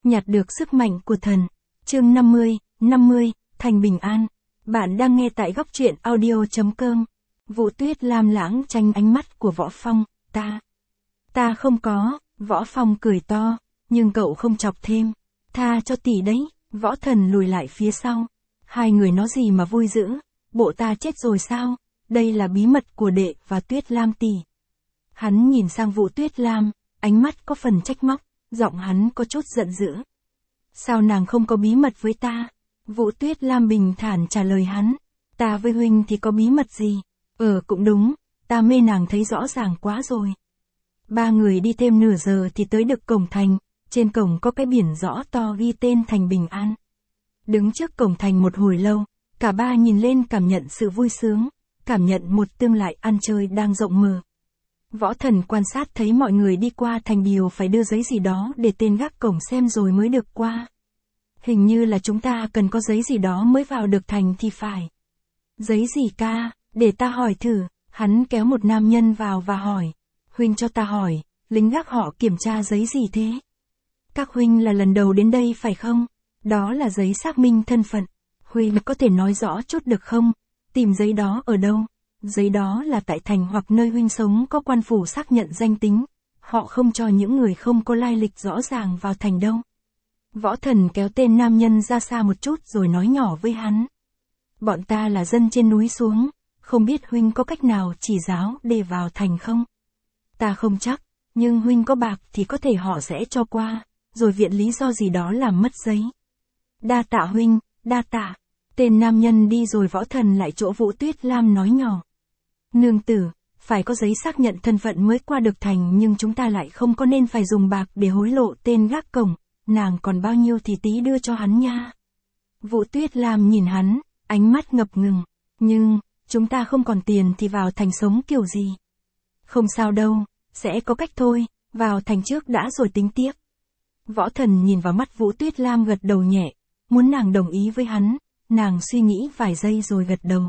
nhặt được sức mạnh của thần. Chương 50, thành bình an. Bạn đang nghe tại góc truyện audio.com. Vũ Tuyết Lam lãng tránh ánh mắt của Võ Phong. Ta không có, Võ Phong cười to, nhưng cậu không chọc thêm. Tha cho tỷ đấy, Võ Thần lùi lại phía sau. Hai người nói gì mà vui dữ, bộ ta chết rồi sao, đây là bí mật của đệ và Tuyết Lam tỷ. Hắn nhìn sang Vũ Tuyết Lam, ánh mắt có phần trách móc, giọng hắn có chút giận dữ. Sao nàng không có bí mật với ta? Vũ Tuyết Lam bình thản trả lời hắn. Ta với huynh thì có bí mật gì? Cũng đúng, ta mê nàng thấy rõ ràng quá rồi. Ba người đi thêm nửa giờ thì tới được cổng thành, trên cổng có cái biển rõ to ghi tên thành Bình An. Đứng trước cổng thành một hồi lâu, cả ba nhìn lên cảm nhận sự vui sướng, cảm nhận một tương lai ăn chơi đang rộng mở. Võ Thần quan sát thấy mọi người đi qua thành đều phải đưa giấy gì đó để tên gác cổng xem rồi mới được qua. Hình như là chúng ta cần có giấy gì đó mới vào được thành thì phải. Giấy gì ca, để ta hỏi thử, hắn kéo một nam nhân vào và hỏi. Huynh cho ta hỏi, lính gác họ kiểm tra giấy gì thế? Các huynh là lần đầu đến đây phải không? Đó là giấy xác minh thân phận. Huynh có thể nói rõ chút được không? Tìm giấy đó ở đâu? Giấy đó là tại thành hoặc nơi huynh sống có quan phủ xác nhận danh tính. Họ không cho những người không có lai lịch rõ ràng vào thành đâu. Võ Thần kéo tên nam nhân ra xa một chút rồi nói nhỏ với hắn. Bọn ta là dân trên núi xuống, không biết huynh có cách nào chỉ giáo để vào thành không? Ta không chắc, nhưng huynh có bạc thì có thể họ sẽ cho qua, rồi viện lý do gì đó làm mất giấy. Đa tạ huynh, đa tạ. Tên nam nhân đi rồi Võ Thần lại chỗ Vũ Tuyết Lam nói nhỏ. Nương tử, phải có giấy xác nhận thân phận mới qua được thành nhưng chúng ta lại không có nên phải dùng bạc để hối lộ tên gác cổng, nàng còn bao nhiêu thì tí đưa cho hắn nha. Vũ Tuyết Lam nhìn hắn, ánh mắt ngập ngừng, nhưng, chúng ta không còn tiền thì vào thành sống kiểu gì? Không sao đâu, sẽ có cách thôi, vào thành trước đã rồi tính tiếp. Võ Thần nhìn vào mắt Vũ Tuyết Lam gật đầu nhẹ, muốn nàng đồng ý với hắn, nàng suy nghĩ vài giây rồi gật đầu.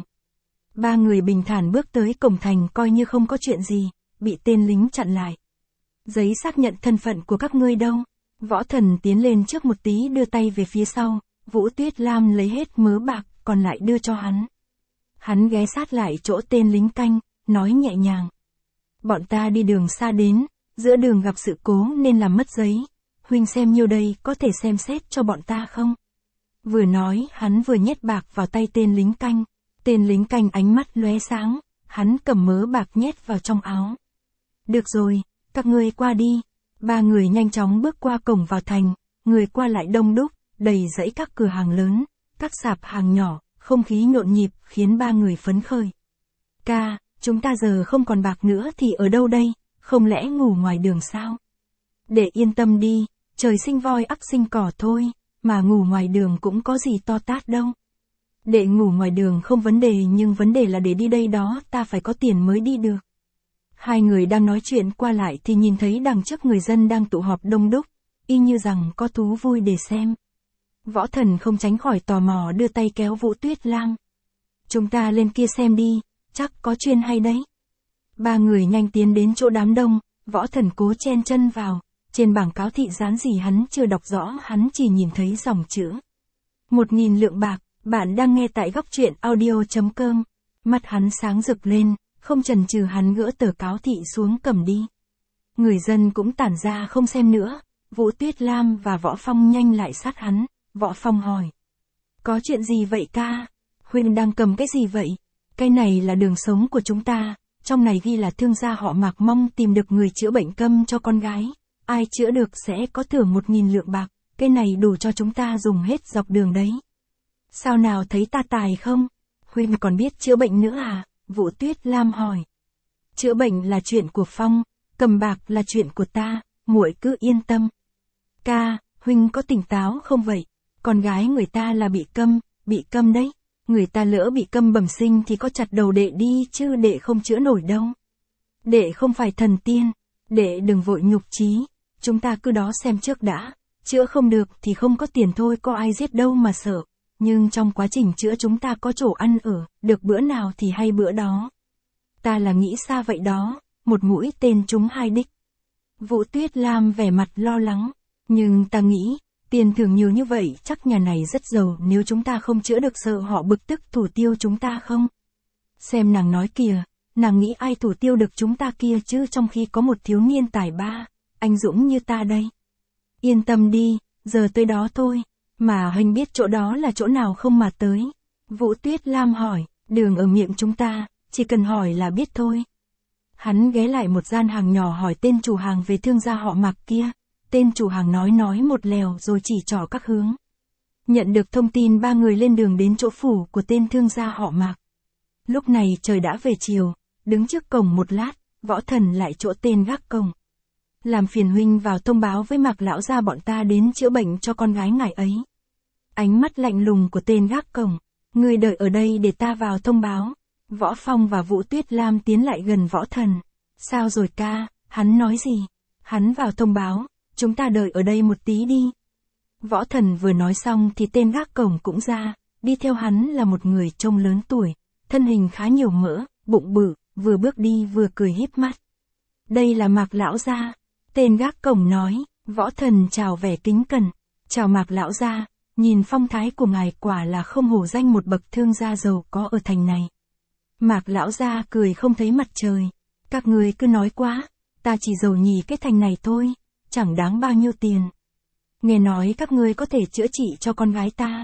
Ba người bình thản bước tới cổng thành coi như không có chuyện gì, bị tên lính chặn lại. Giấy xác nhận thân phận của các ngươi đâu? Võ Thần tiến lên trước một tí đưa tay về phía sau, Vũ Tuyết Lam lấy hết mớ bạc còn lại đưa cho hắn. Hắn ghé sát lại chỗ tên lính canh, nói nhẹ nhàng. Bọn ta đi đường xa đến, giữa đường gặp sự cố nên làm mất giấy, huynh xem nhiêu đây có thể xem xét cho bọn ta không? Vừa nói hắn vừa nhét bạc vào tay tên lính canh, tên lính canh ánh mắt lóe sáng, hắn cầm mớ bạc nhét vào trong áo. Được rồi, các ngươi qua đi. Ba người nhanh chóng bước qua cổng vào thành, người qua lại đông đúc, đầy dãy các cửa hàng lớn, các sạp hàng nhỏ, không khí nhộn nhịp khiến ba người phấn khởi. Ca, chúng ta giờ không còn bạc nữa thì ở đâu đây, không lẽ ngủ ngoài đường sao? Để yên tâm đi, trời sinh voi ắt sinh cỏ thôi, mà ngủ ngoài đường cũng có gì to tát đâu. Để ngủ ngoài đường không vấn đề nhưng vấn đề là để đi đây đó ta phải có tiền mới đi được. Hai người đang nói chuyện qua lại thì nhìn thấy đằng trước người dân đang tụ họp đông đúc, y như rằng có thú vui để xem. Võ Thần không tránh khỏi tò mò đưa tay kéo Vũ Tuyết Lam. Chúng ta lên kia xem đi, chắc có chuyên hay đấy. Ba người nhanh tiến đến chỗ đám đông, Võ Thần cố chen chân vào, trên bảng cáo thị dán gì hắn chưa đọc rõ, hắn chỉ nhìn thấy dòng chữ 1.000 lượng bạc, bạn đang nghe tại góc truyện audio.com. Mắt hắn sáng rực lên, không chần chừ hắn gỡ tờ cáo thị xuống cầm đi. Người dân cũng tản ra không xem nữa, Vũ Tuyết Lam và Võ Phong nhanh lại sát hắn, Võ Phong hỏi. Có chuyện gì vậy ca? Huynh đang cầm cái gì vậy? Cái này là đường sống của chúng ta, trong này ghi là thương gia họ Mạc mong tìm được người chữa bệnh câm cho con gái. Ai chữa được sẽ có thưởng 1.000 lượng bạc, cái này đủ cho chúng ta dùng hết dọc đường đấy. Sao nào thấy ta tài không? Huynh còn biết chữa bệnh nữa à? Vũ Tuyết Lam hỏi. Chữa bệnh là chuyện của Phong, cầm bạc là chuyện của ta, muội cứ yên tâm. Ca, huynh có tỉnh táo không vậy? Con gái người ta là bị câm đấy. Người ta lỡ bị câm bẩm sinh thì có chặt đầu đệ đi chứ đệ không chữa nổi đâu. Đệ không phải thần tiên, đệ đừng vội nhục chí, chúng ta cứ đó xem trước đã, chữa không được thì không có tiền thôi có ai giết đâu mà sợ. Nhưng trong quá trình chữa chúng ta có chỗ ăn ở, được bữa nào thì hay bữa đó. Ta là nghĩ xa vậy đó, một mũi tên trúng hai đích. Vũ Tuyết Lam vẻ mặt lo lắng, nhưng ta nghĩ, Tiền thưởng nhiều như vậy chắc nhà này rất giàu, nếu chúng ta không chữa được sợ họ bực tức thủ tiêu chúng ta không? Xem nàng nói kìa, nàng nghĩ ai thủ tiêu được chúng ta kia chứ, trong khi có một thiếu niên tài ba, anh dũng như ta đây. Yên tâm đi, giờ tới đó thôi, mà Hình biết chỗ đó là chỗ nào không mà tới? Vũ Tuyết Lam hỏi, đường ở miệng chúng ta, chỉ cần hỏi là biết thôi. Hắn ghé lại một gian hàng nhỏ hỏi tên chủ hàng về thương gia họ Mạc kia. Tên chủ hàng nói một lèo rồi chỉ trỏ các hướng. Nhận được thông tin ba người lên đường đến chỗ phủ của tên thương gia họ Mạc. Lúc này trời đã về chiều, đứng trước cổng một lát, Võ Thần lại chỗ tên gác cổng. Làm phiền huynh vào thông báo với Mạc lão gia bọn ta đến chữa bệnh cho con gái ngài ấy. Ánh mắt lạnh lùng của tên gác cổng, người đợi ở đây để ta vào thông báo. Võ Phong và Vũ Tuyết Lam tiến lại gần Võ Thần. Sao rồi ca, hắn nói gì? Hắn vào thông báo, chúng ta đợi ở đây một tí đi. Võ Thần vừa nói xong thì tên gác cổng cũng ra, đi theo hắn là một người trông lớn tuổi, thân hình khá nhiều mỡ, bụng bự, vừa bước đi vừa cười híp mắt. Đây là Mạc lão gia. Tên gác cổng nói. Võ Thần chào vẻ kính cẩn. Chào Mạc lão gia, nhìn phong thái của ngài quả là không hổ danh một bậc thương gia giàu có ở thành này. Mạc lão gia cười không thấy mặt trời. Các người cứ nói quá, ta chỉ giàu nhì cái thành này thôi, chẳng đáng bao nhiêu tiền. Nghe nói các ngươi có thể chữa trị cho con gái ta.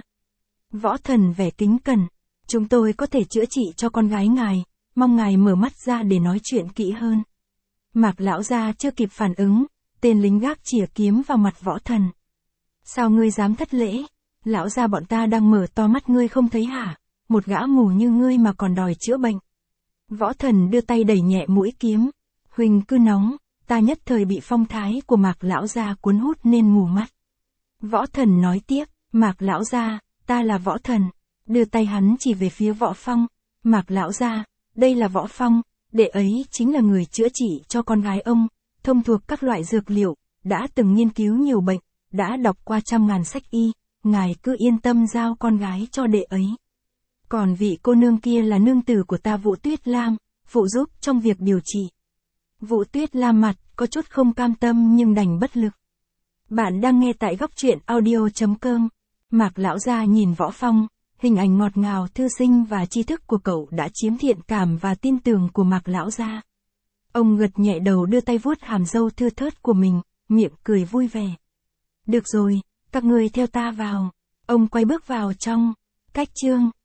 Võ Thần vẻ kính cẩn. Chúng tôi có thể chữa trị cho con gái ngài, mong ngài mở mắt ra để nói chuyện kỹ hơn. Mạc lão gia chưa kịp phản ứng, tên lính gác chỉa kiếm vào mặt Võ Thần. Sao ngươi dám thất lễ? Lão gia bọn ta đang mở to mắt ngươi không thấy hả? Một gã mù như ngươi mà còn đòi chữa bệnh. Võ Thần đưa tay đẩy nhẹ mũi kiếm. Huỳnh cứ nóng, ta nhất thời bị phong thái của Mạc lão gia cuốn hút nên mù mắt. Võ Thần nói tiếp, Mạc lão gia, ta là Võ Thần. Đưa tay hắn chỉ về phía Võ Phong. Mạc lão gia, đây là Võ Phong, đệ ấy chính là người chữa trị cho con gái ông, thông thuộc các loại dược liệu, đã từng nghiên cứu nhiều bệnh, đã đọc qua trăm ngàn sách y, ngài cứ yên tâm giao con gái cho đệ ấy. Còn vị cô nương kia là nương tử của ta Vũ Tuyết Lam, phụ giúp trong việc điều trị. Vũ Tuyết Lam mặt có chút không cam tâm nhưng đành bất lực. Bạn đang nghe tại góc truyện audio.com. Mạc lão gia nhìn Võ Phong, hình ảnh ngọt ngào thư sinh và tri thức của cậu đã chiếm thiện cảm và tin tưởng của Mạc lão gia. Ông gật nhẹ đầu đưa tay vuốt hàm râu thưa thớt của mình, miệng cười vui vẻ. Được rồi, các ngươi theo ta vào. Ông quay bước vào trong. Cách chương